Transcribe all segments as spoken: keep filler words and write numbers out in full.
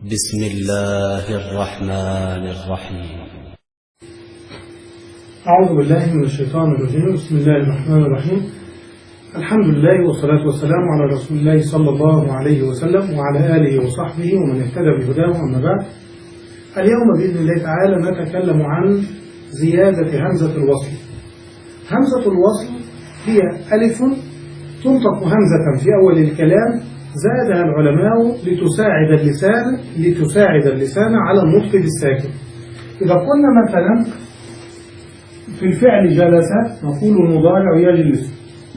بسم الله الرحمن الرحيم. أعوذ بالله من الشيطان الرجيم. بسم الله الرحمن الرحيم. الحمد لله والصلاة والسلام على رسول الله صلى الله عليه وسلم وعلى آله وصحبه ومن اهتدى بهداه. أما بعد، اليوم بإذن الله تعالى نتكلم عن زيادة همزة الوصل. همزة الوصل هي ألف تنطق همزة في أول الكلام زادها العلماء لتساعد اللسان لتساعد اللسان على النطق بالساكن. إذا قلنا مثلا في الفعل جلس نقول المضارع يجلس،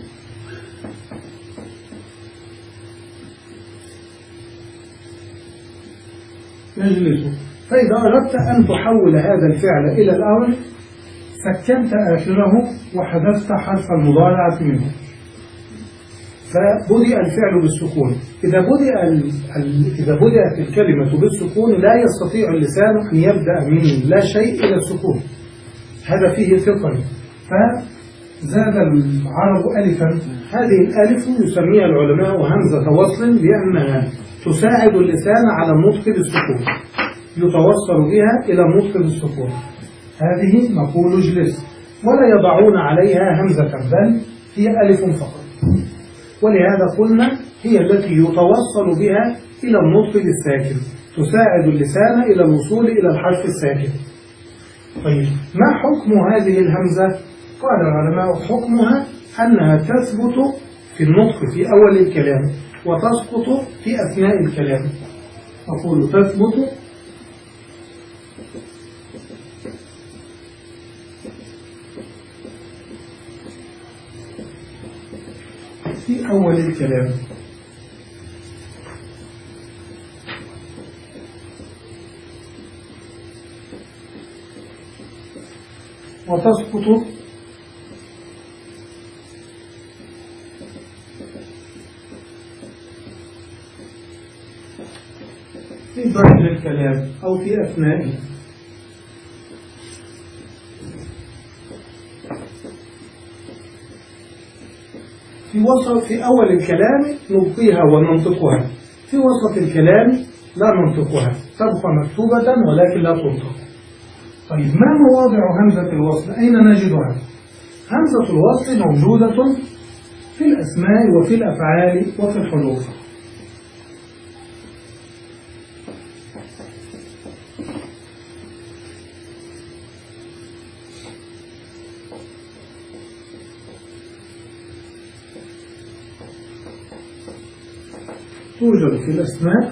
يجلس. فإذا أردت أن تحول هذا الفعل إلى الأمر سكنت آخره وحذفت حرف المضارعة منه، فبدأ الفعل بالسكون. إذا بدأ إذا بدأت الكلمة بالسكون لا يستطيع اللسان أن يبدأ من لا شيء إلى السكون، هذا فيه ثقل. فزاد العرب ألفا، هذه الألف يسميها العلماء همزة وصل لأنها تساعد اللسان على النطق بالسكون، يتوصل بها إلى النطق بالسكون. هذه نقول اجلس، ولا يضعون عليها همزة بل هي ألف فقط، ولهذا قلنا هي التي يتوصل بها إلى النطق بالساكن، تساعد اللسان إلى الوصول إلى الحرف الساكن. طيب، ما حكم هذه الهمزة؟ قال العلماء حكمها أنها تثبت في النطق في أول الكلام وتسقط في أثناء الكلام. أقول تثبت في أول الكلام وتسقط في بعد الكلام أو في أثنائه. في وسط في أول الكلام نبقيها وننطقها، في وسط الكلام لا ننطقها، تبقى مكتوبة ولكن لا تنطق. طيب، ما مواضع همزة الوصل؟ أين نجدها؟ همزة الوصل موجودة في الأسماء وفي الأفعال وفي الحروف. توجد في الأسماء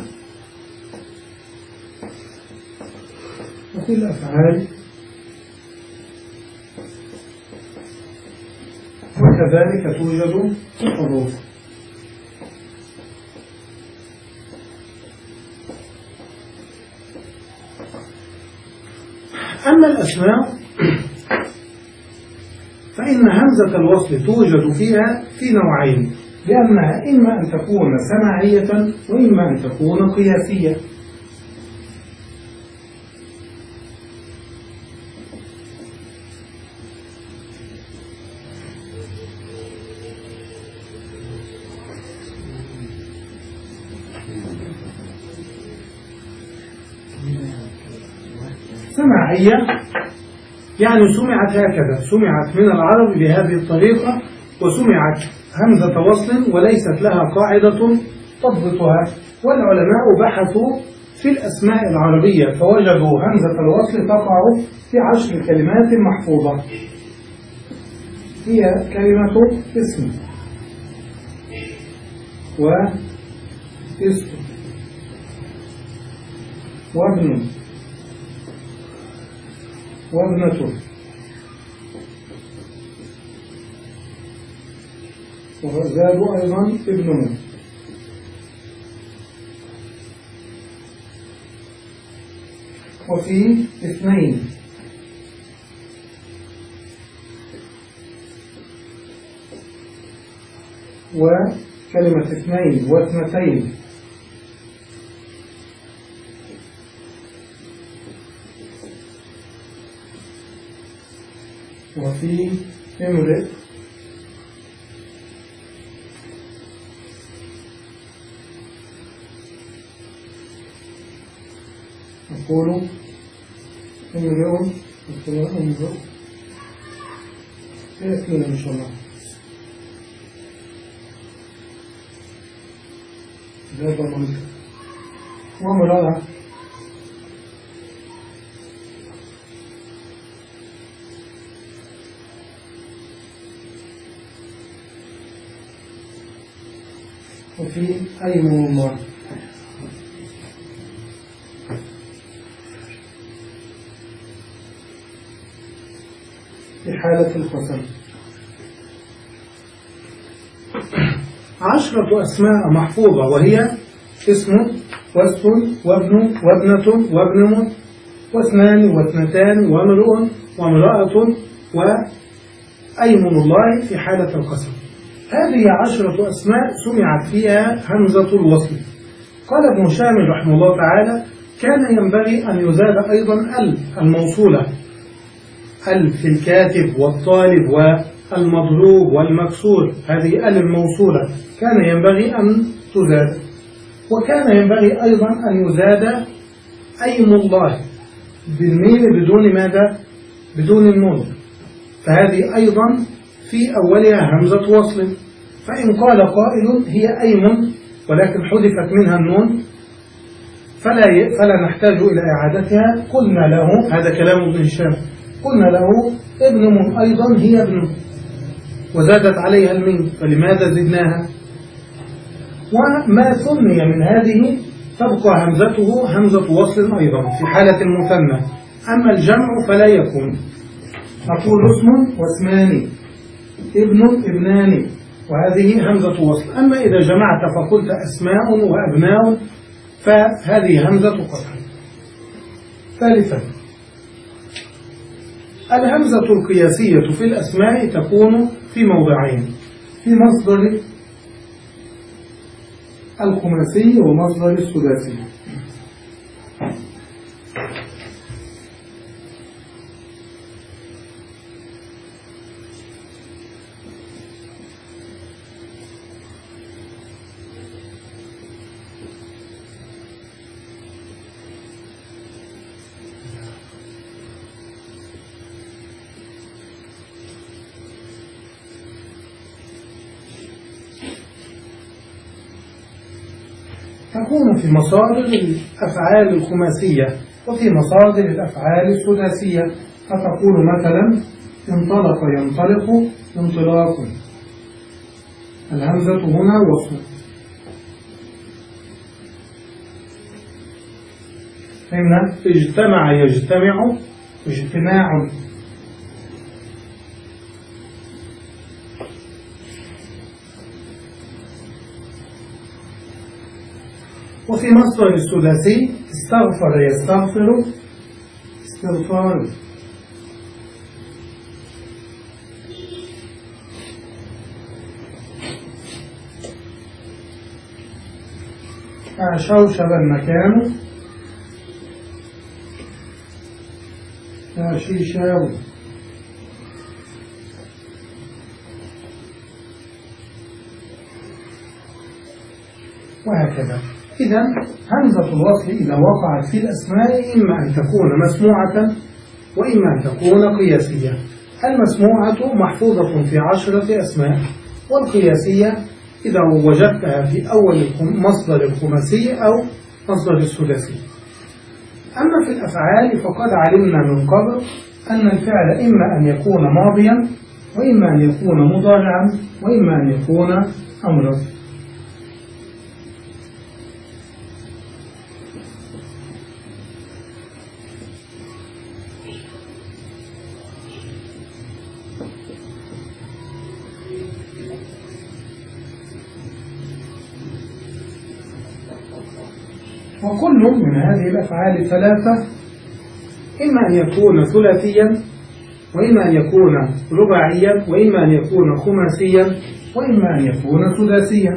وفي الأفعال وكذلك توجد في الحروف. أما الأسماء فإن همزة الوصل توجد فيها في نوعين، لأنها إما أن تكون سماعية وإما أن تكون قياسية. سماعية يعني سمعت هكذا، سمعت من العرب بهذه الطريقة، وسمعت همزة وصل وليست لها قاعدة تضبطها. والعلماء بحثوا في الأسماء العربية فوجدوا همزة الوصل تقع في عشر كلمات محفوظة، هي كلمة اسم واسم وابن وابنة وزادوا أيضا ابنه. وفي اثنين وكلمة اثنين واثنتين وفي امرئ نقول امرئ امرئ يأتينا إن شاء الله لا ضمان وامرأة وفي أيمن الله في حالة القسم. عشرة أسماء محفوظة وهي اسم واسم وابن وابنة وابن واثنان واثنتان وامرؤ وامرأة وأيمن الله في حالة القسم. هذه عشرة أسماء سمعت فيها همزة الوصل. قال ابن شامل رحمه الله تعالى: كان ينبغي أن يزاد أيضا ال الموصولة، ال في الكاتب والطالب والمضروب والمكسور، هذه ال الموصولة كان ينبغي أن تزاد. وكان ينبغي أيضا أن يزاد أيم الله بالميم بدون ماذا؟ بدون النون، فهذه أيضا في أولها همزة وصل. فإن قال قائل هي أيم ولكن حذفت منها النون فلا فلا نحتاج إلى إعادتها، قلنا له، هذا كلام ابن هشام، قلنا له ابن من أيضا هي ابن وزادت عليها الميم، فلماذا زدناها؟ وما ثني من هذه تبقى همزته همزة وصل أيضا في حالة المثنى، أما الجمع فلا يكون. نقول اسم واسمان، ابن ابنان، وهذه همزة وصل. أما إذا جمعت فقلت أسماء وأبناء فهذه همزة قطع. ثالثا، الهمزة القياسية في الأسماء تكون في موضعين: في مصدر الخماسي ومصدر السداسي. تكون في مصادر الأفعال الخماسية وفي مصادر الأفعال السداسية. فتقول مثلا انطلق ينطلق انطلاق، الهمزة هنا وصل. فهمنا؟ اجتمع يجتمع اجتماع. وفي مصدر الثلاثي استغفر يستغفر استغفار. شوشب المكان شيشاوي. وهكذا. إذا همزة الوصل إذا وقعت في الأسماء إما أن تكون مسموعة وإما أن تكون قياسية. المسموعة محفوظة في عشرة أسماء، والقياسية إذا وجدتها في أول مصدر الخماسي أو مصدر الثلاثي. أما في الأفعال فقد علمنا من قبل أن الفعل إما أن يكون ماضيا وإما أن يكون مضارعا وإما أن يكون أمرا. وكل من هذه الأفعال الثلاثة إما أن يكون ثلاثيا وإما أن يكون رباعيا وإما أن يكون خماسيا وإما أن يكون سداسيا.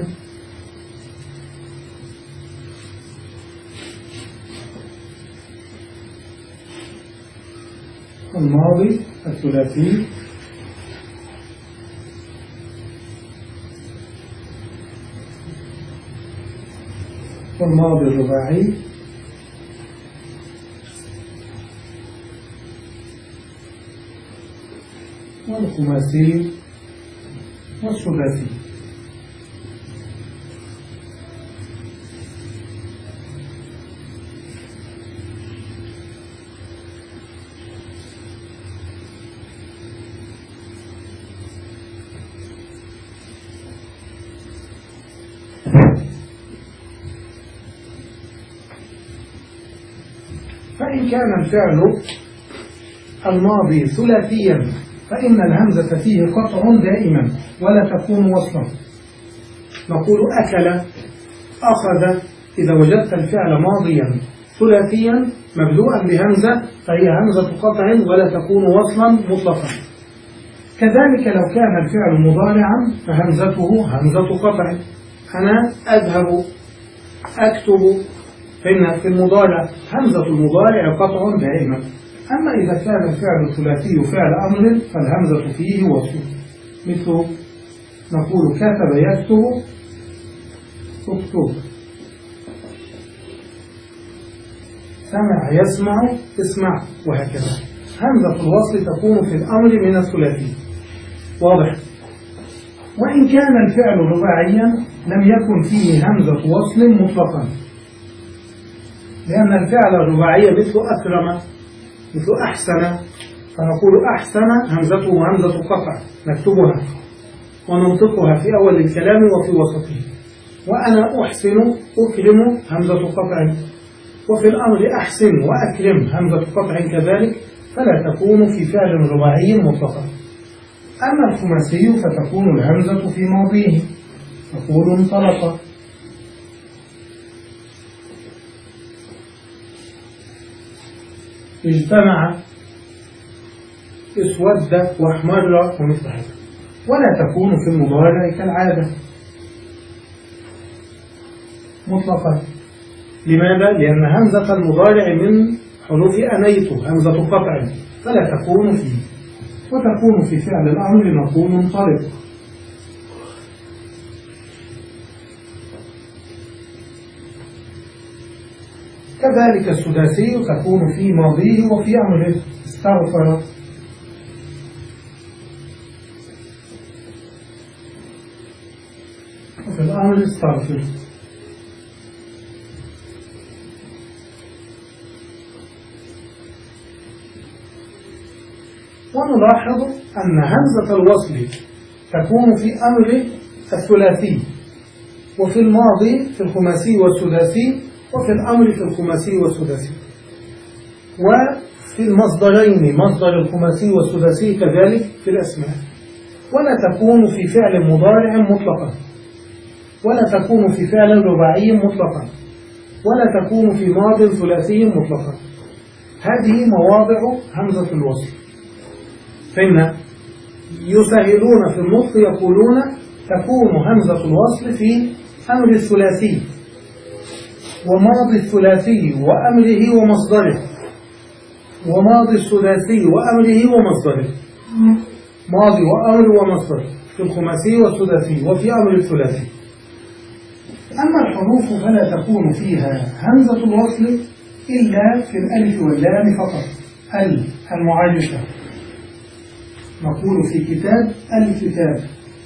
الماضي الثلاثي والماضي الرباعي والخماسي والثلاثي. فإن كان الفعل الماضي ثلاثيا فإن الهمزة فيه قطع دائما ولا تكون وصلا. نقول أكل، أخذ. إذا وجدت الفعل ماضيا ثلاثيا مبدوءا بهمزة فهي همزة قطع ولا تكون وصلا مطلقا. كذلك لو كان الفعل مضارعا فهمزته همزة قطع. أنا أذهب، أكتب. فإن في المضارع همزة المضارع قطع دائما. أما إذا كان الفعل الثلاثي فعل أمر فالهمزة فيه وصل، مثل نقول كتب يكتب، اكتب. سمع يسمع، اسمع، وهكذا. همزة الوصل تكون في الأمر من الثلاثي. واضح؟ وإن كان الفعل رباعيا لم يكن فيه همزة وصل مطلقا، لأن الفعل الرباعي مثل أكرم، مثل أحسن، فنقول أحسن همزته همزة قطع نكتبها وننطقها في أول الكلام وفي وسطه. وأنا أحسن، أكرم همزة قطع. وفي الأمر أحسن وأكرم همزة قطع كذلك، فلا تكون في فعل رباعي مطلقا. أما الخماسي فتكون الهمزة في ماضيه، تقول انطلق، اجتمع، اسود واحمر ومثل هذا. ولا تكون في المضارع كالعادة مطلقا. لماذا؟ لأن همزة المضارع من حروف أنيت، همزة قطع، فلا تكون فيه. وتكون في فعل الأمر نقول انطلق. كذلك السداسي تكون في ماضيه وفي أمره، استغفر، وفي الأمر استغفر. ونلاحظ أن همزة الوصل تكون في أمر الثلاثي، وفي الماضي في الخماسي والسداسي، وفي الأمر في الخماسي والسداسي. وفي المصدرين مصدر الخماسي والسداسي كذلك في الأسماء. ولا تكون في فعل مضارع مطلقا، ولا تكون في فعل رباعي مطلقا، ولا تكون في ماض ثلاثي مطلقا. هذه مواضع همزة الوصل. فإن يسهلون في النطق يقولون تكون همزة الوصل في أمر الثلاثي وماضي الثلاثي وأمره ومصدره، وماضي الثلاثي وأمره ومصدره، ماضي وأمر ومصدر في الخماسي والسداسي وفي أمر الثلاثي. أما الحروف فلا تكون فيها همزة الوصل إلا في الألف واللام فقط. ال المعرفة، نقول في كتاب الكتاب،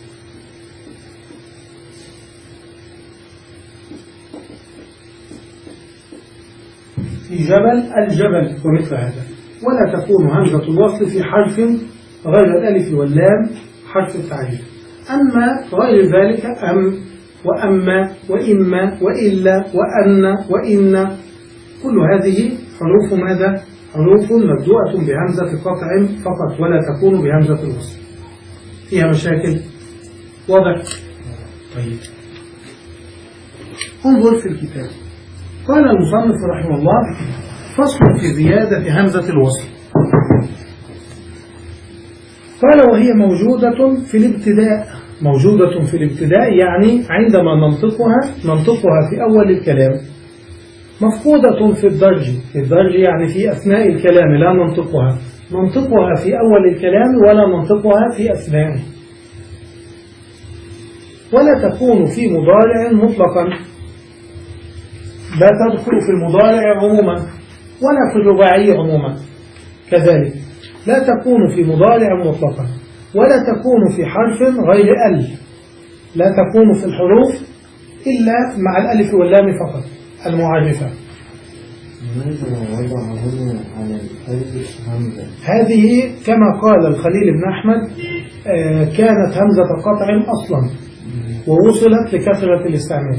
في جبل الجبل ومثل هذا. ولا تكون همزة الوصل في حرف غير الألف واللام، حرف التعريف. أما غير ذلك أم وأما وإما وإلا وأن وإن، كل هذه حروف ماذا؟ حروف مبدوءة بهمزة قطع فقط، ولا تكون بهمزة الوصل. فيها مشاكل؟ واضح؟ طيب انظر في الكتاب. قال المصنف رحمه الله: فصل في زيادة همزة الوصل. قال: وهي موجودة في الابتداء. موجودة في الابتداء يعني عندما ننطقها ننطقها في أول الكلام. مفقودة في الدرج. في الدرج يعني في أثناء الكلام لا ننطقها، ننطقها في أول الكلام ولا ننطقها في أثناءه. ولا تكون في مضارع مطلقا، لا تدخل في المضارع عموما ولا في الرباعي عموما. كذلك لا تكون في مضارع مطلقا. ولا تكون في حرف غير ال، لا تكون في الحروف إلا مع الألف واللام فقط المعرفة. لماذا وضع هنا على الألف همزة؟ هذه كما قال الخليل بن أحمد آه كانت همزة قطع أصلا ووصلت لكثرة الاستعمال.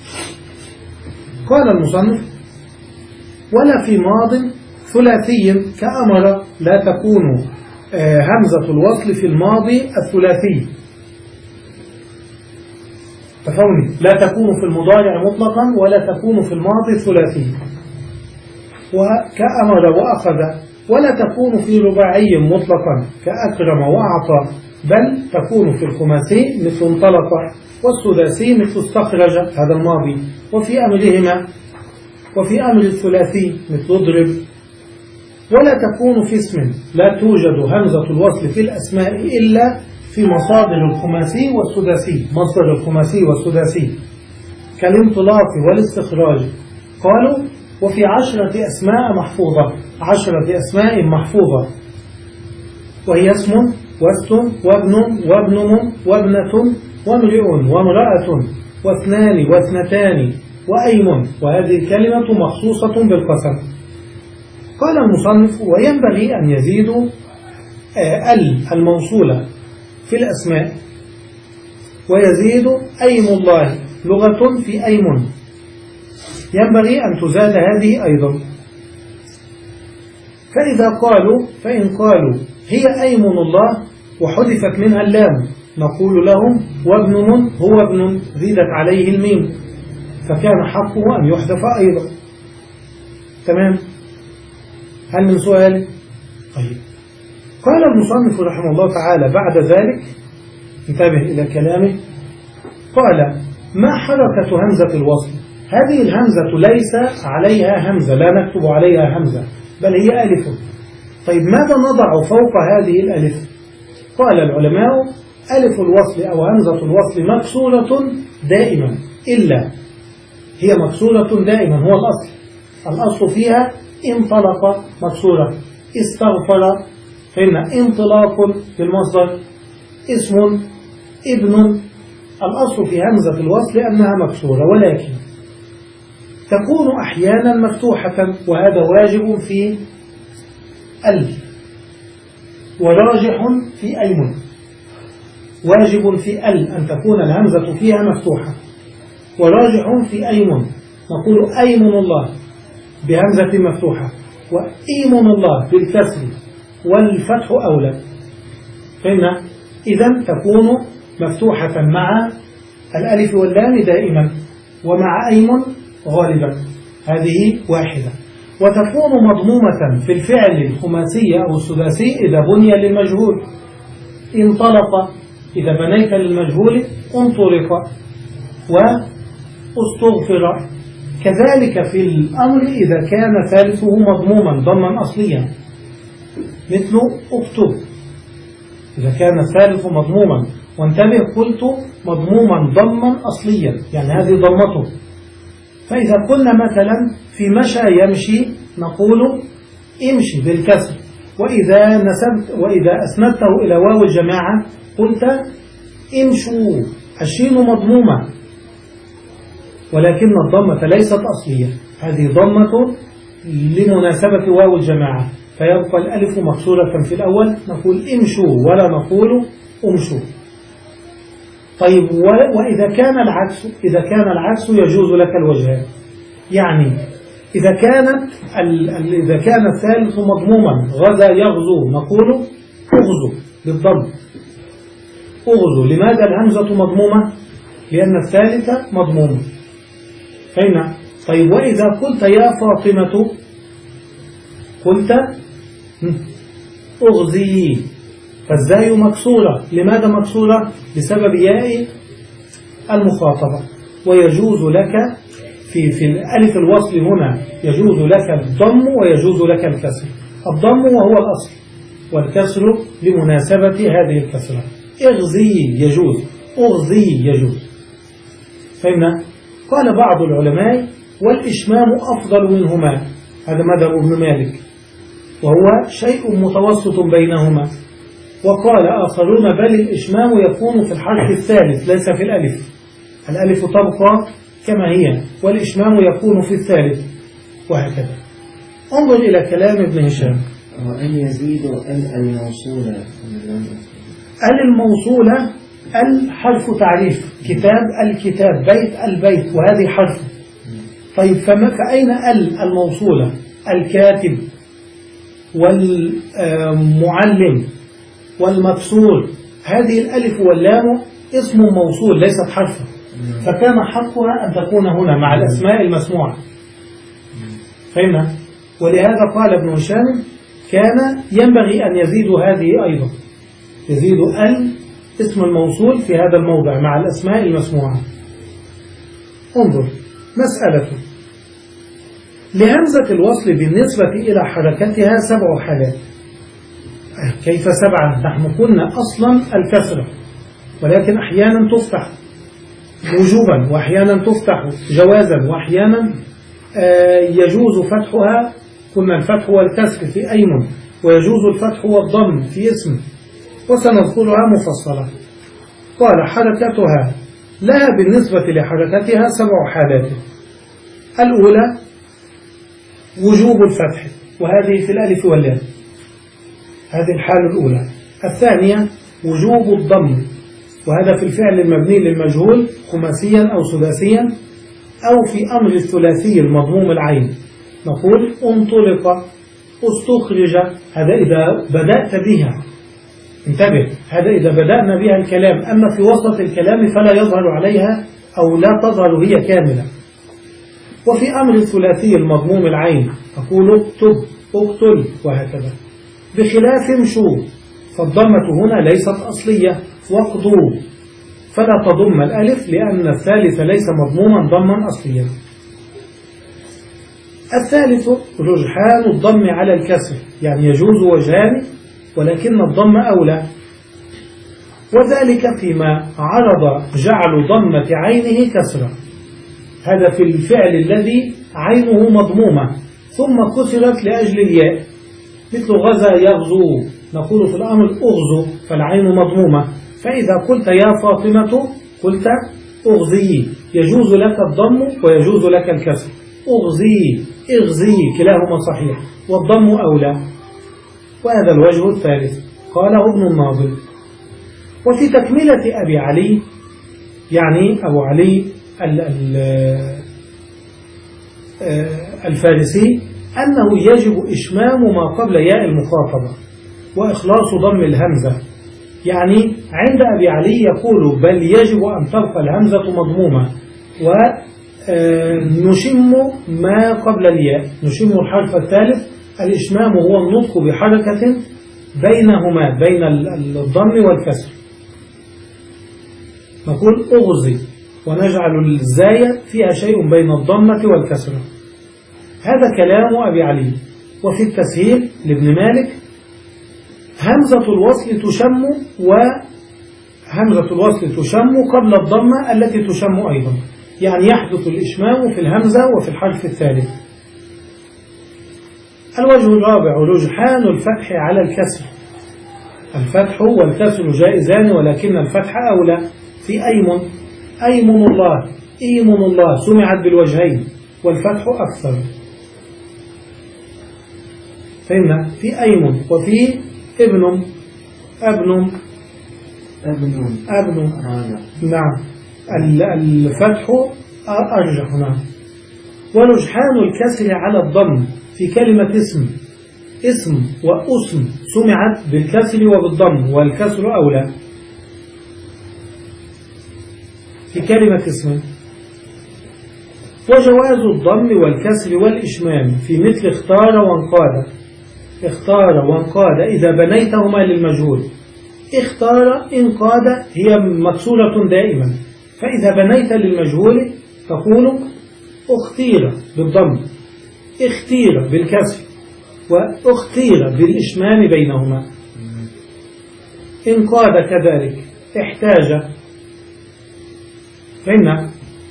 قال المصنف: ولا في ماض ثلاثي كأمر لا تكون آه همزة الوصل في الماضي الثلاثي. تفهمني؟ لا تكون في المضارع مطلقا ولا تكون في الماضي الثلاثي. وكأمر وأخذ، ولا تكون في رباعي مطلقا كأكرم وأعطى، بل تكون في الخماسي مثل انطلق، والسداسي مثل استخرج هذا الماضي، وفي أمرهما، وفي أمر الثلاثي مثل اضرب. ولا تكون في اسم لا توجد همزة الوصل في الأسماء إلا في مصادر الخماسي والسداسي، مصدر الخماسي والسداسي كالانطلاق والاستخراج. قالوا: وفي عشرة أسماء محفوظة، عشرة أسماء محفوظة، وهي اسم واست وابن وابن وابنة وامرئ وامرأة واثنان واثنتان وأيم، وهذه الكلمة مخصوصة بالقسم. قال المصنف: وينبغي أن يزيدوا ال الموصولة في الأسماء، ويزيد أيم الله لغة في أيم، ينبغي أن تزاد هذه أيضا. فإذا قالوا فإن قالوا هي أيم الله وحذفت منها اللام نقول لهم: وابن من هو ابن زيدت عليه الميم، فكان حقه أن يحذف أيضا. تمام؟ هل من سؤال؟ طيب. قال المصنف رحمه الله تعالى بعد ذلك، انتبه إلى كلامه، قال: ما حركة همزة الوصل؟ هذه الهمزة ليس عليها همزة، لا نكتب عليها همزة، بل هي ألف. طيب ماذا نضع فوق هذه الألف؟ قال العلماء: ألف الوصل أو همزة الوصل مكسورة دائما، إلا هي مكسورة دائما، هو الأصل. الأصل فيها انطلق مكسورة، استغفر فإن انطلاق في المصدر، اسم ابن. الأصل في همزة الوصل أنها مكسورة، ولكن تكون أحيانا مفتوحة، وهذا واجب في ال، وراجح في أيمن. واجب في ال أن تكون الهمزة فيها مفتوحة، وراجح في أيمن نقول أيمن الله بهمزة مفتوحة، وإيمن الله بالكسر والفتح أولى. فإن إذن تكون مفتوحة مع الألف واللام دائما، ومع أيمن غالبا، هذه واحدة. وتكون مضمومة في الفعل الخماسي أو السداسي إذا بني للمجهول. انطلق إذا بنيت للمجهول انطلق، واستغفر. كذلك في الأمر إذا كان ثالثه مضموما ضما أصليا، مثل اكتب إذا كان الثالث مضموما. وانتبه، قلت مضموما ضما أصليا، يعني هذه ضمته. فإذا قلنا مثلا في مشى يمشي نقول امشي بالكسر، وإذا نسبت وإذا أسندته إلى واو الجماعة قلت امشوا، الشين مضمومة، ولكن الضمة ليست أصلية، هذه ضمة لمناسبة واو الجماعة، فيبقى الألف مكسورة في الأول نقول امشوا ولا نقول امشوا. طيب، وإذا كان العكس إذا كان العكس يجوز لك الوجهان، يعني إذا كانت إذا كان الثالث مضموما غزا يغزو نقول اغزو بالضم، اغزو. لماذا الهمزة مضمومة؟ لأن الثالثة مضمومة. فهمنا؟ طيب، وإذا قلت يا فاطمة قلت اغزي، فالزاي مكسورة. لماذا مكسورة؟ بسبب ياء المخاطبة. ويجوز لك في في الألف الوصل هنا يجوز لك الضم ويجوز لك الكسر. الضم وهو الأصل، والكسر لمناسبة هذه الكسرة. اغزي يجوز، اغزي يجوز. فهمنا؟ قال بعض العلماء: والإشمام أفضل منهما، هذا مذهب ابن مالك، وهو شيء متوسط بينهما. وقال آخرون بل الإشمام يكون في الحرف الثالث ليس في الألف، الألف تبقى كما هي والإشمام يكون في الثالث، وهكذا. انظر إلى كلام ابن هشام. وأن يزيد ال الموصولة ال الموصولة الحرف تعريف، كتاب الكتاب، بيت البيت، وهذه حرف. طيب فما فأين ال الموصولة؟ الكاتب والمعلم والمكسور، هذه الألف واللام اسم موصول ليست حرفا، فكان حقها أن تكون هنا مع الأسماء المسموعة. فهمنا؟ ولهذا قال ابن هشام كان ينبغي أن يزيد هذه أيضا، يزيد ال اسم الموصول في هذا الموضع مع الأسماء المسموعة. انظر مسألة لهمزة الوصل بالنسبة إلى حركتها سبع حالات. كيف سبعة؟ نحن قلنا أصلا الكسرة، ولكن أحيانا تفتح وجوبا وأحيانا تفتح جوازا وأحيانا يجوز فتحها. قلنا الفتح والكسر في أيمن، ويجوز الفتح والضم في اسم، وسنذكرها مفصلة. قال حركتها لها بالنسبة لحركتها سبع حالات. الأولى وجوب الفتح، وهذه في الألف واللام، هذه الحالة الأولى. الثانية وجوب الضم، وهذا في الفعل المبني للمجهول خماسيا أو سداسيا، أو في أمر الثلاثي المضموم العين، نقول انطلق، استخرج، هذا إذا بدأت بها، انتبه، هذا إذا بدأنا بها الكلام. أما في وسط الكلام فلا يظهر عليها أو لا تظهر هي كاملة. وفي أمر الثلاثي المضموم العين تقول اكتب، اقتل، وهكذا. بخلاف امشوا، فالضمة هنا ليست أصلية، واقضوا، فلا تضم الألف لأن الثالث ليس مضموما ضما أصليا. الثالث رجحان الضم على الكسر، يعني يجوز وجهان ولكن الضم أولى، وذلك فيما عرض جعل ضمة عينه كسرة، هذا في الفعل الذي عينه مضمومة ثم كسرت لأجل الياء، مثل غزا يغزو، نقول في الأمر أغزو فالعين مضمومة، فإذا قلت يا فاطمة قلت أغزي، يجوز لك الضم ويجوز لك الكسر، أغزي، اغزي، كلاهما صحيح، والضم أولى. وهذا الوجه الثالث قاله ابن الناظم. وفي تكملة أبي علي، يعني أبو علي الفارسي، أنه يجب إشمام ما قبل ياء المخاطبة وإخلاص ضم الهمزة. يعني عند أبي علي يقول بل يجب أن تبقى الهمزة مضمومة، ونشم ما قبل الياء، نشم الحرف الثالث. الإشمام هو النطق بحركة بينهما، بين الضم والكسر، نقول أغزي، ونجعل الزاية فيها شيء بين الضمة والكسرة. هذا كلام أبي علي. وفي التسهيل لابن مالك همزة الوصل تشم، وهمزة الوصل تشم قبل الضمة التي تشم أيضا، يعني يحدث الإشمام في الهمزة وفي الحرف الثالث. الوجه الرابع رجحان الفتح على الكسر. الفتح والكسر جائزان ولكن الفتح أولى. في أيمن، أيمن الله، أيمن الله سمعت بالوجهين، والفتح أكثر. فهمنا؟ في أيمن. وفي ابن، ابن، ابن، ابن، نعم، الفتح أرجح. نعم. ورجحان الكسر على الضم في كلمة اسم، اسم وأسم سمعت بالكسر وبالضم، والكسر أولى في كلمة اسم. وجواز الضم والكسر والإشمام في مثل اختار وانقاد. اختار وانقاد إذا بنيتهما للمجهول. اختار انقاد هي مكسورة دائما، فإذا بنيت للمجهول تقول اختير بالضم، اختير بالكسر، واختير بالإشمام بينهما. انقاد كذلك، احتاج. فهمنا؟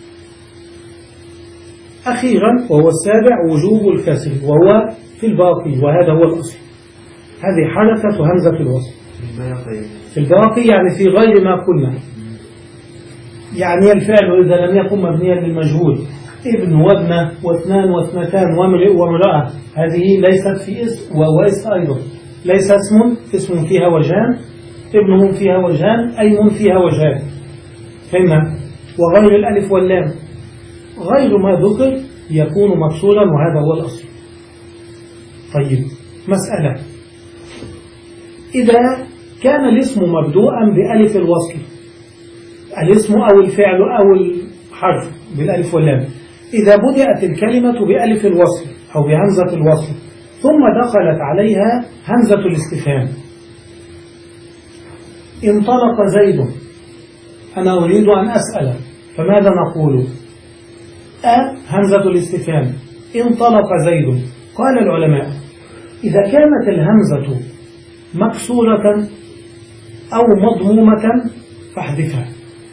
أخيرا وهو السابع وجوب الكسر، وهو في الباقي، وهذا هو الأصل. هذه حركة همزة الوصل. في الباقي يعني في غير ما قلنا. يعني الفعل إذا لم يكن مبنيا للمجهول، ابن وابنة واثنان واثنتان وامرأة، هذه ليست في اسم واسم أيضا، ليس اسم اسم فيها وجهان، ابن فيها وجهان، أيم فيها وجهان، فهمنا؟ وغير الألف واللام غير ما ذكر يكون مكسورا، وهذا هو الأصل. طيب مسألة، إذا كان الاسم مبدوءا بألف الوصل، الاسم أو الفعل أو الحرف بالألف واللام، إذا بدأت الكلمة بألف الوصل أو بهمزة الوصل ثم دخلت عليها همزة الاستفهام، انطلق زيد، أنا أريد أن أسأل، فماذا نقول؟ أ همزة الاستفهام، انطلق زيد. قال العلماء إذا كانت الهمزة مكسورة أو مضمومة فاحذفها،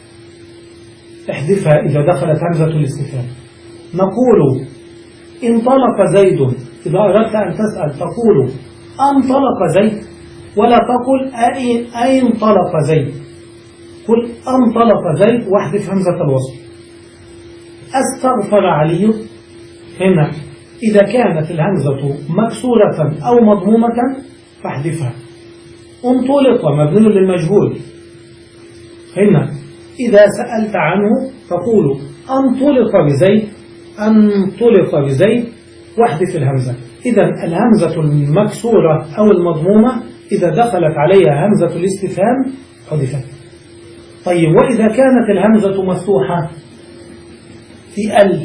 احذفها إذا دخلت همزة الاستفهام. نقول انطلق زيد، إذا أردت أن تسأل تقول انطلق زيد، ولا تقل أين انطلق زيد، قل انطلق زيد واحذف همزة الوصل. استغفر علي، هنا إذا كانت الهمزة مكسورة أو مضمومة فاحذفها. انطلق مبني للمجهول، هنا إذا سألت عنه تقول انطلق بزيد، انطلق بزيد واحذف الهمزة. إذا الهمزة المكسورة أو المضمومة إذا دخلت عليها همزة الاستفهام حذفت. طيب وإذا كانت الهمزة مفتوحة في ال،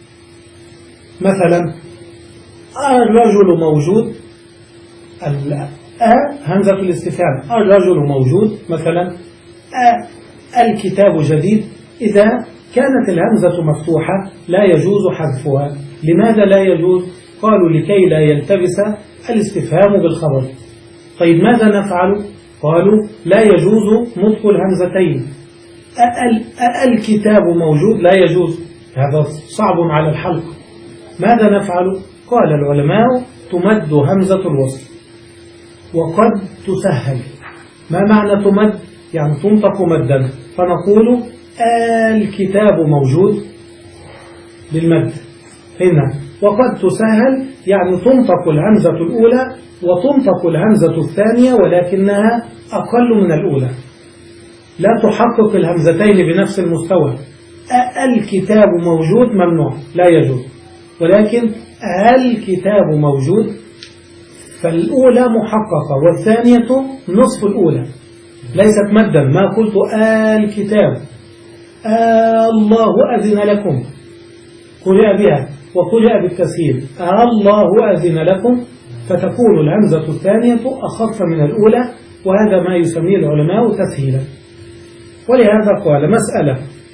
مثلا الرجل موجود، أ همزة الاستفهام الرجل موجود، مثلا أ الكتاب جديد، إذا كانت الهمزة مفتوحة لا يجوز حذفها. لماذا لا يجوز؟ قالوا لكي لا يلتبس الاستفهام بالخبر. طيب ماذا نفعل؟ قالوا لا يجوز نطق الهمزتين، الكتاب موجود لا يجوز، هذا صعب على الحلق. ماذا نفعل؟ قال العلماء تمد همزة الوصل وقد تسهل. ما معنى تمد؟ يعني تنطق مدا، فنقول الكتاب موجود بالمد هنا، وقد تسهل يعني تنطق الهمزة الأولى وتنطق الهمزة الثانية ولكنها أقل من الأولى، لا تحقق الهمزتين بنفس المستوى. الكتاب موجود ممنوع لا يجوز، ولكن الكتاب موجود فالأولى محققة والثانية نصف الأولى، ليست مدا. ما قلت الكتاب الله أذن لكم قرئ بها وقرئ بالتسهيل الله أذن لكم، فتكون الهمزة الثانية أخف من الأولى، وهذا ما يسميه العلماء تسهيلا. ولهذا قال مسألة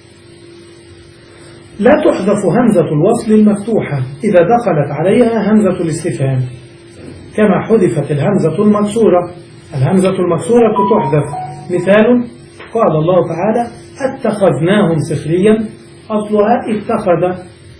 لا تحذف همزة الوصل المفتوحة إذا دخلت عليها همزة الاستفهام كما حذفت الهمزة المكسورة. الهمزة المكسورة تحذف. مثال قال الله تعالى اتخذناهم سخريا، أصلها اتخذ،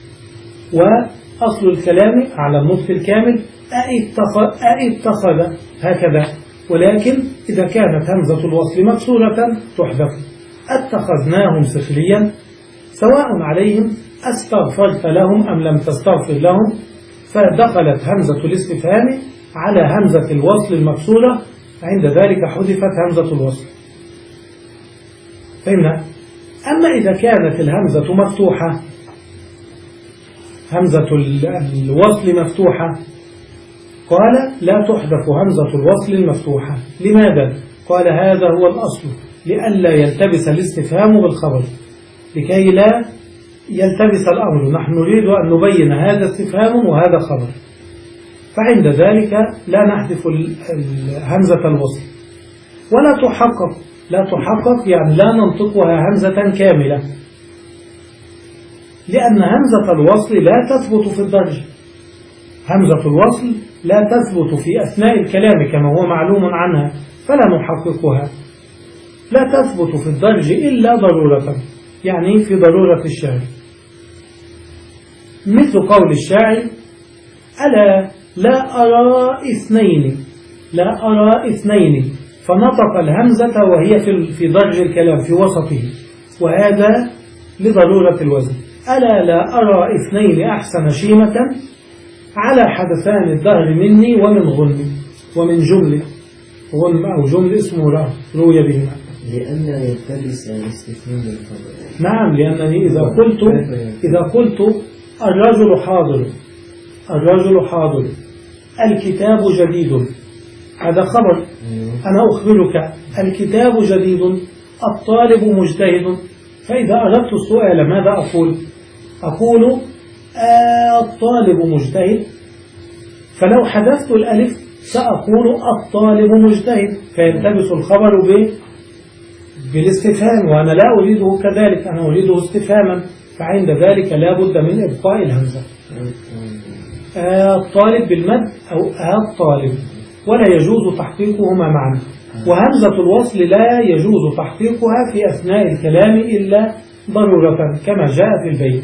وأصل الكلام على النطق الكامل اتخذ, اتخذ هكذا، ولكن إذا كانت همزة الوصل مكسورة تحذف. اتخذناهم سخريا سواء عليهم استغفرت لهم أم لم تستغفر لهم، فدخلت همزة الاستفهام على همزة الوصل المكسورة، عند ذلك حذفت همزة الوصل. فهمنا؟ أما إذا كانت الهمزة مفتوحة، همزة الوصل مفتوحة، قال لا تحذف همزة الوصل المفتوحة. لماذا؟ قال هذا هو الأصل، لئلا يلتبس الاستفهام بالخبر، لكي لا يلتبس الأمر. نحن نريد أن نبين هذا استفهام وهذا خبر، فعند ذلك لا نحذف همزة الوصل. ولا تحقق، لا تحقق يعني لا ننطقها همزة كاملة، لأن همزة الوصل لا تثبت في الدرج. همزة الوصل لا تثبت في أثناء الكلام كما هو معلوم عنها، فلا نحققها. لا تثبت في الدرج إلا ضرورة، يعني في ضرورة الشعر، مثل قول الشاعر ألا لا أرى اثنين، لا أرى اثنين، فنطق الهمزة وهي في في ضج الكلام في وسطه، وهذا لضرورة الوزن. ألا لا أرى اثنين أحسن شيمة على حدثان الدهر مني ومن غني ومن جمل غنم أو جمل اسمه رأى روي بهما. لأن يلتبس الاستثناء بالخبر. نعم، لأنني إذا قلت إذا قلت الرجل حاضر الرجل حاضر الكتاب جديد، هذا خبر. أنا أخبرك الكتاب جديد، الطالب مجتهد. فإذا أردت السؤال ماذا أقول؟ أقول آه الطالب مجتهد، فلو حذفت الألف سأقول الطالب مجتهد، فيلتبس الخبر بالاستفهام، وأنا لا أريده كذلك، أنا أريده استفهاما، فعند ذلك لا بد من إبقاء الهمزة. آه الطالب بالمد أو آه الطالب، ولا يجوز تحقيقهما معا. وهمزة الوصل لا يجوز تحقيقها في أثناء الكلام إلا ضرورة كما جاء في البيت.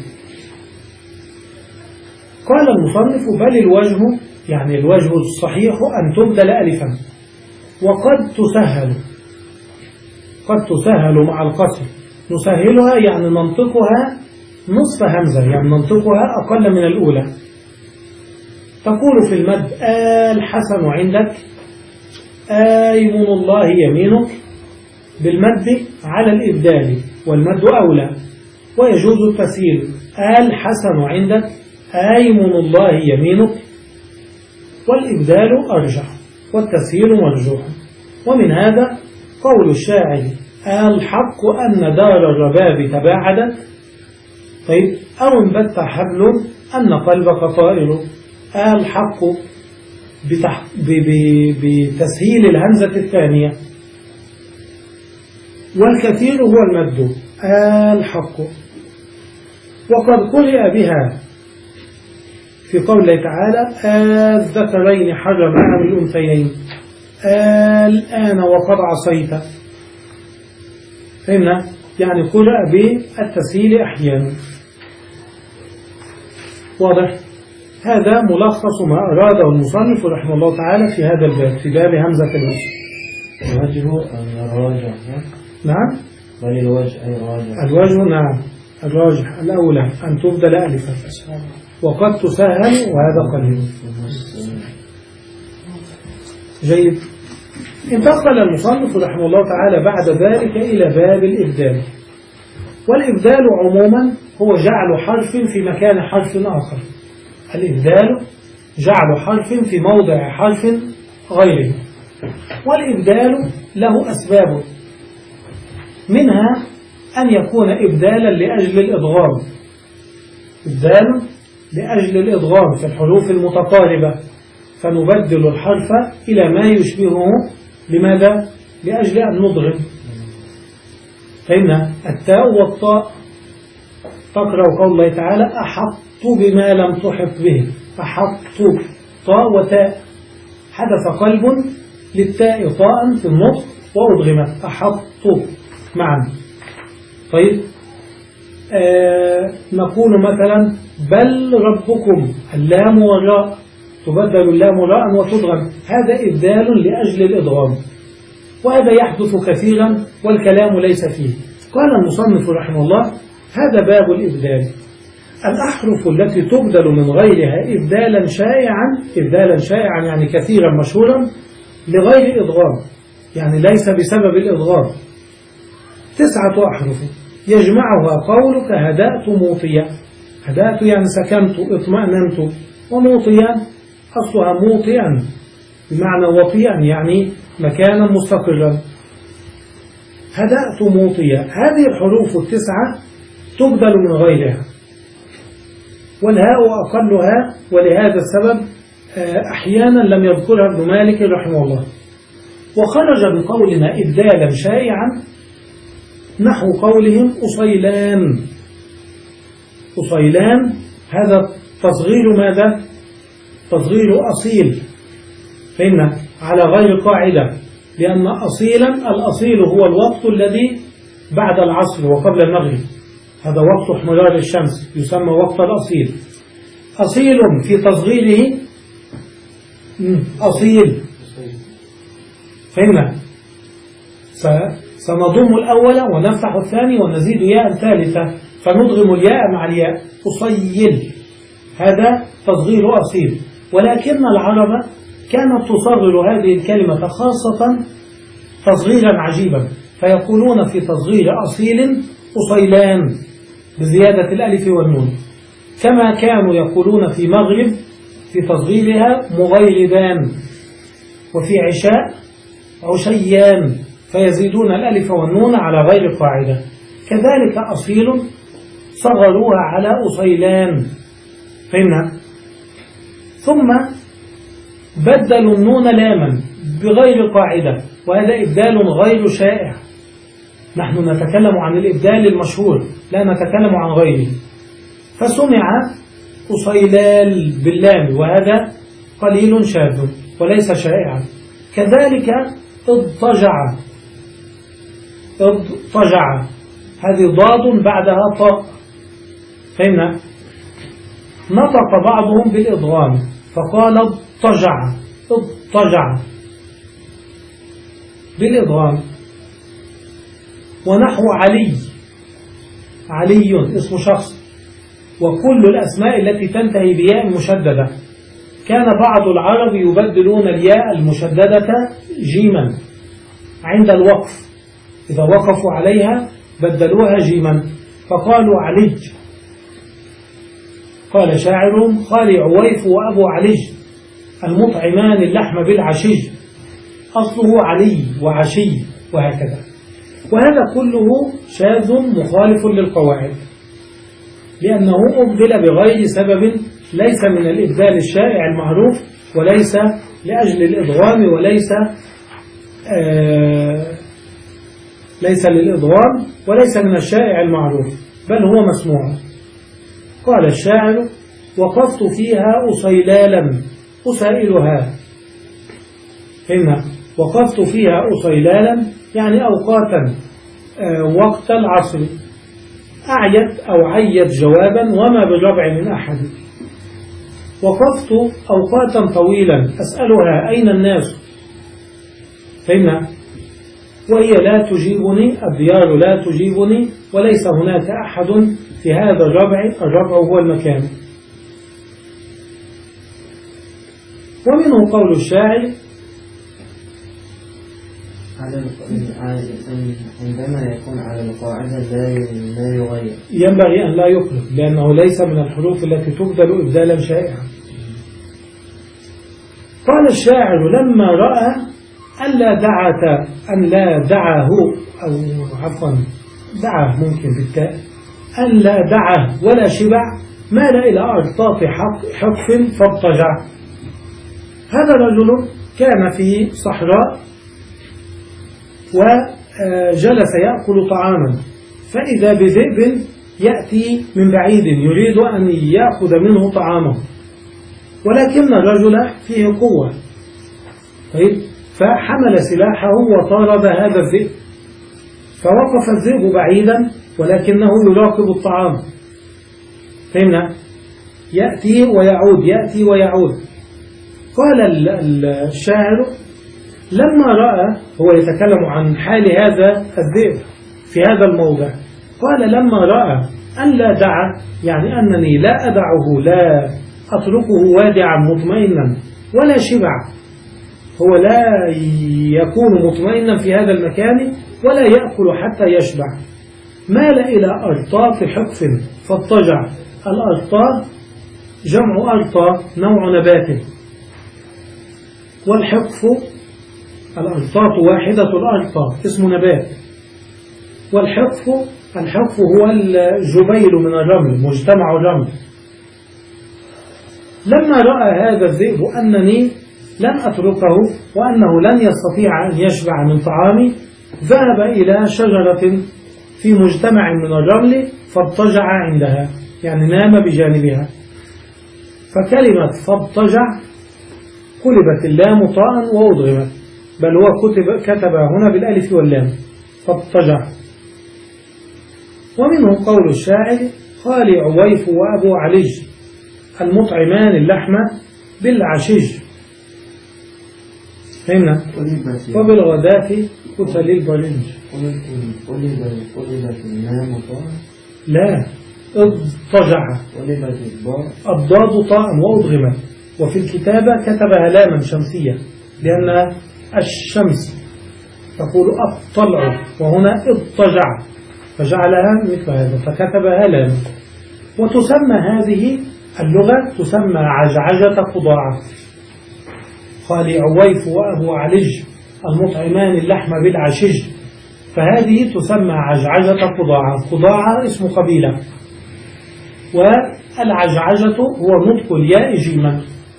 قال المصنف بل الوجه، يعني الوجه الصحيح أن تبدل ألفا، وقد تسهل قد تسهل مع القصر. نسهلها يعني ننطقها نصف همزة، يعني ننطقها أقل من الأولى. تقول في المد الحسن عندك، آيمن الله يمينك، بالمد على الإبدال، والمد أولى، ويجوز التسهيل. الحسن عندك، آيمن الله يمينك، والإبدال أرجح والتسهيل مرجوح. ومن هذا قول الشاعر الحق أن دار الرباب تباعدت، طيب أو انبت حبل أن قلبك طائر. الحق بتسهيل الهمزة الثانية، والكثير هو المد الحق. وقد قرئ بها في قوله تعالى الذكرين حرم أم الأنثيين، الآن وقد عصيت. فهمنا؟ يعني قرئ بالتسهيل أحيانا. واضح؟ هذا ملخص ما أراده المصنف رحمه الله تعالى في هذا الباب، في باب همزة الوصل. الوجه الراجح. نعم، وللوجه أي راجح. الوجه نعم الراجح الأولى أن تبدل ألفا، وقد تسهل وهذا قليل. جيد. انتقل المصنف رحمه الله تعالى بعد ذلك إلى باب الإبدال. والإبدال عموما هو جعل حرف في مكان حرف آخر. الإبدال جعل حرف في موضع حرف غيره. والإبدال له أسباب، منها أن يكون إبدالا لأجل الإضغام، إبدال لأجل الإضغام في الحروف المتقاربة، فنبدل الحرف إلى ما يشبهه. لماذا؟ لأجل أن نضغم. فإن التاء والطاء، تقرأ قول الله تعالى أحط بما لم تحط به، أحط طاء وتاء، حدث قلب للتاء طاء في النطق وأضغمت، أحط معا. طيب آه نقول مثلا بل ربكم، اللام والراء تبدل اللام راء وتضغم، هذا إبدال لأجل الإضغام، وهذا يحدث كثيرا والكلام ليس فيه. قال المصنف رحمه الله هذا باب الإبدال. الأحرف التي تبدل من غيرها إبدالا شائعا، إبدالا شائعا يعني كثيرا مشهورا لغير إضغام، يعني ليس بسبب الإضغام، تسعة أحرف يجمعها قولك هدأت موطيا. هدأت يعني سكنت اطمأننت، وموطيا أصلها موطئا بمعنى وطيئا يعني مكانا مستقرا. هدأت موطيا، هذه الحروف التسعة تبدل من غيرها، والهاء أقلها، ولهذا السبب أحيانا لم يذكرها ابن مالك رحمه الله. وخرج بقولنا إبدالا شائعا نحو قولهم أصيلان. أصيلان هذا تصغير ماذا؟ تصغير أصيل، فإن على غير قاعدة، لأن أصيلا الأصيل هو الوقت الذي بعد العصر وقبل المغرب، هذا وقت احمرار الشمس يسمى وقت الأصيل. أصيل في تصغيره أصيل، فإن فسنضم الأول ونفتح الثاني ونزيد ياء ثالثة فندغم الياء مع الياء أصيل. هذا تصغير أصيل. ولكن العرب كانت تصغر هذه الكلمة خاصة تصغيرا عجيبا، فيقولون في تصغير أصيل أصيلان بزيادة الألف والنون، كما كانوا يقولون في مغرب في تصغيرها مغيربان، وفي عشاء عشيان، فيزيدون الألف والنون على غير قاعدة. كذلك أصيل صغروها على أصيلان، فهمنا؟ ثم بدلوا النون لاما بغير قاعدة، وهذا إبدال غير شائع. نحن نتكلم عن الإبدال المشهور لا نتكلم عن غيره. فسمع أصيلال باللام، وهذا قليل شاذ وليس شائعا. كذلك اضطجع، اضطجع هذه ضاد بعدها طاء، فهمنا؟ نطق بعضهم بالإضغام فقال اضطجع، اضطجع بالإضغام. ونحو علي، علي اسم شخص، وكل الأسماء التي تنتهي بياء مشددة. كان بعض العرب يبدلون الياء المشددة جيما عند الوقف، إذا وقفوا عليها بدلوها جيما فقالوا علي. قال شاعرهم: خالي عويف وأبو علي المطعمان اللحم بالعشي، أصله علي وعشي، وهكذا. وهذا كله شاذ مخالف للقواعد، لأنه أبدل بغير سبب، ليس من الإبدال الشائع المعروف، وليس لأجل الإضغام، وليس آه ليس للإضغام، وليس من الشائع المعروف، بل هو مسموع. قال الشاعر: وقفت فيها أصيلالا أسائلها. هنا وقفت فيها أصيلالا يعني أوقاتا، آه وقت العصر. أعيت أو عيت جوابا وما بالربع من أحد. وقفت أوقاتا طويلا أسألها أين الناس، فهمنا؟ وهي لا تجيبني، الديار لا تجيبني، وليس هناك أحد في هذا الربع، الربع هو المكان. ومنه قول الشاعر: عندما يكون على القاعدة لا يغير، ينبغي أن لا يقلب، لأنه ليس من الحروف التي تبدل إبدالا شائعا. قال الشاعر: لما رأى أن لا دعت أن لا دعاه، أو عفوا دعاه ممكن بالتاء، أن لا دعاه ولا شبع، مال إلى أرطاط حقف فاضطجع. هذا الرجل كان في صحراء وجلس يأكل طعاما، فإذا بذئب يأتي من بعيد يريد أن يأخذ منه طعامه، ولكن الرجل فيه قوة، طيب، فحمل سلاحه وطارد هذا الذئب، فوقف الذئب بعيدا ولكنه يراقب الطعام، فهمنا؟ يأتي ويعود، يأتي ويعود. قال الشاعر: لما رأى، هو يتكلم عن حال هذا الذئب في هذا الموضع، قال: لما رأى أن لا دعا، يعني أنني لا أدعه، لا أتركه وادعا مطمئنا ولا شبع، هو لا يكون مطمئنا في هذا المكان ولا يأكل حتى يشبع، مال إلى أرطاط حقف فاضطجع. الأرطاط جمع أرطا، نوع نبات، والحقف الأرطاط واحدة، الأرطا اسم نبات، والحقف الحقف هو الجبيل من الرمل، مجتمع الرمل. لما رأى هذا الذئب أنني لن أتركه وأنه لن يستطيع أن يشبع من طعامي، ذهب إلى شجرة في مجتمع من الرمل فاضطجع عندها، يعني نام بجانبها. فكلمة فاضطجع قلبت اللام طاء وأضغمت، بل هو كتب كتبها هنا بالألف واللام، فاضطجع. ومنه قول الشاعر: خالي عويف وأبو علي المطعمان اللحم بالعشج. فهمنا؟ وبالغداة كتل البرنج. قلبت الماء مطاع؟ لا، اضطجع. قلبت الضاء الضاد طاء وأضغمت، وفي الكتابة كتبها لاما شمسية لأن الشمس تقول أطلع، وهنا اضطجع فجعلها مثل هذا فكتبها لاما. وتسمى هذه اللغة تسمى عجعجة قضاعة. قال عويف وأبو علج المطعمان اللحم بالعشج، فهذه تسمى عجعجة قضاعة. قضاعة اسم قبيلة، والعجعجة هو نطق الياء جيما.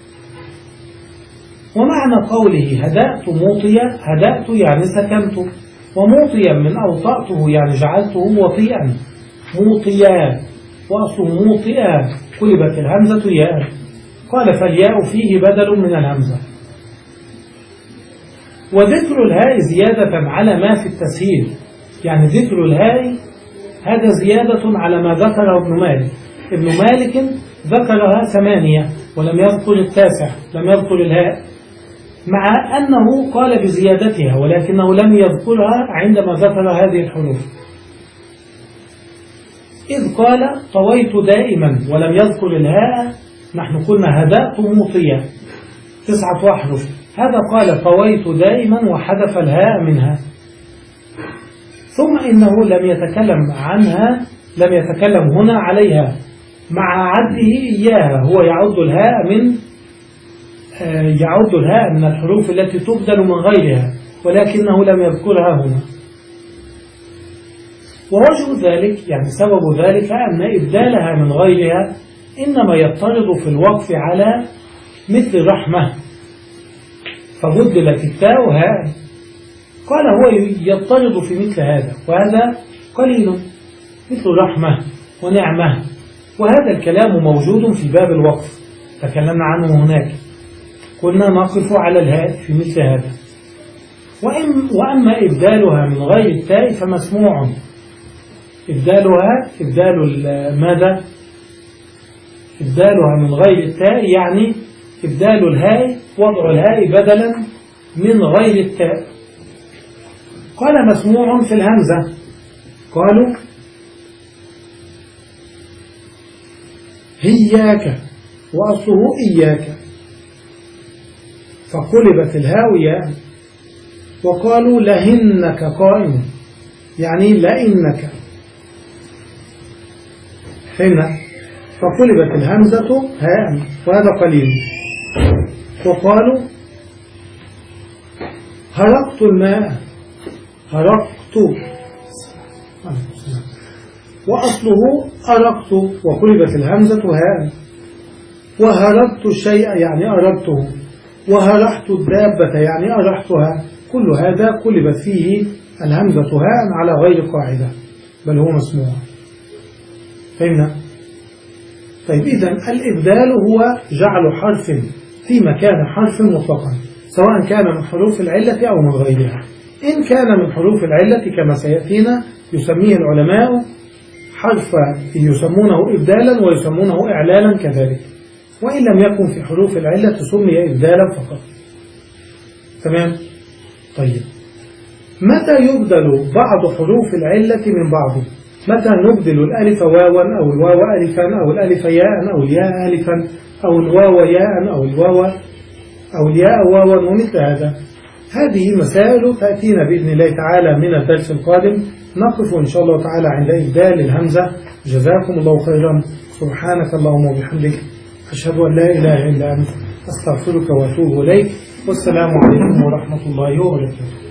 ومعنى قوله هدأت موطيا، هدأت يعني سكنت، وموطيا من أوطأته يعني جعلته وطيئا. موطيا وأصله موطئا، قلبت الهمزة ياء. قال فالياء فيه بدل من الهمزة. وذكر الهاء زيادة على ما في التسهيل، يعني ذكر الهاء هذا زيادة على ما ذكره ابن مالك. ابن مالك ذكرها ثمانية ولم يذكر التاسع، لم يذكر الهاء، مع أنه قال بزيادتها ولكنه لم يذكرها عندما ذكر هذه الحروف. إذ قال طويت دائما ولم يذكر الهاء، نحن قلنا هدأت موطيا تسعة أحرف، هذا قال طويت دائما وحذف الهاء منها. ثم إنه لم يتكلم عنها، لم يتكلم هنا عليها مع عده إياها، هو يعد الهاء من يعد الهاء من الحروف التي تبدل من غيرها، ولكنه لم يذكرها هنا. ووجه ذلك يعني سبب ذلك أن إبدالها من غيرها إنما يضطرد في الوقف على مثل رحمة، فبدلت التاء هاء. قال هو يضطرد في مثل هذا، وهذا قليل مثل رحمة ونعمة، وهذا الكلام موجود في باب الوقف تكلمنا عنه هناك، قلنا نقف على الهاء في مثل هذا. وأما إبدالها من غير التاء فمسموع. إبدالها إبدال ماذا؟ إبدالها من غير التاء يعني إبدال الهاء، وضع الهاء بدلا من غير التاء. قال مسموع في الهمزة، قالوا هياك وأصله إياك، فقلبت الهاء ياء. وقالوا لهنك قائم يعني لإنك، فهمنا؟ فقلبت الهمزة هاء، وهذا قليل. وقالوا هرقت الماء، هرقت وأصله أرقت، وقلبت الهمزة هاء. وهرقت الشيء يعني أرقته، وهرحت الدابة يعني أرحتها. كل هذا قلبت فيه الهمزة هاء على غير قاعدة، بل هو مسموع. فهمنا؟ طيب إذن الإبدال هو جعل حرف في مكان حرف مطلقا، سواء كان من حروف العلة أو من غيرها. إن كان من حروف العلة كما سيأتينا يسميه العلماء حرف يسمونه إبدالا ويسمونه إعلالا كذلك، وإن لم يكن في حروف العلة سمي إبدالا فقط. تمام؟ طيب متى يبدل بعض حروف العلة من بعض؟ متى نبدل الألف واوا أو الواو ألفا أو الألف ياء أو الياء ألفا أو الواو ياء أو الواو أو الياء واوا ومثل هذا؟ هذه مسائل تأتينا بإذن الله تعالى من الدرس القادم. نقف إن شاء الله تعالى عند إبدال الهمزة. جزاكم الله خيرا. سبحانك اللهم وبحمدك، أشهد أن لا إله إلا أنت، أستغفرك وأتوب إليك. والسلام عليكم ورحمة الله وبركاته.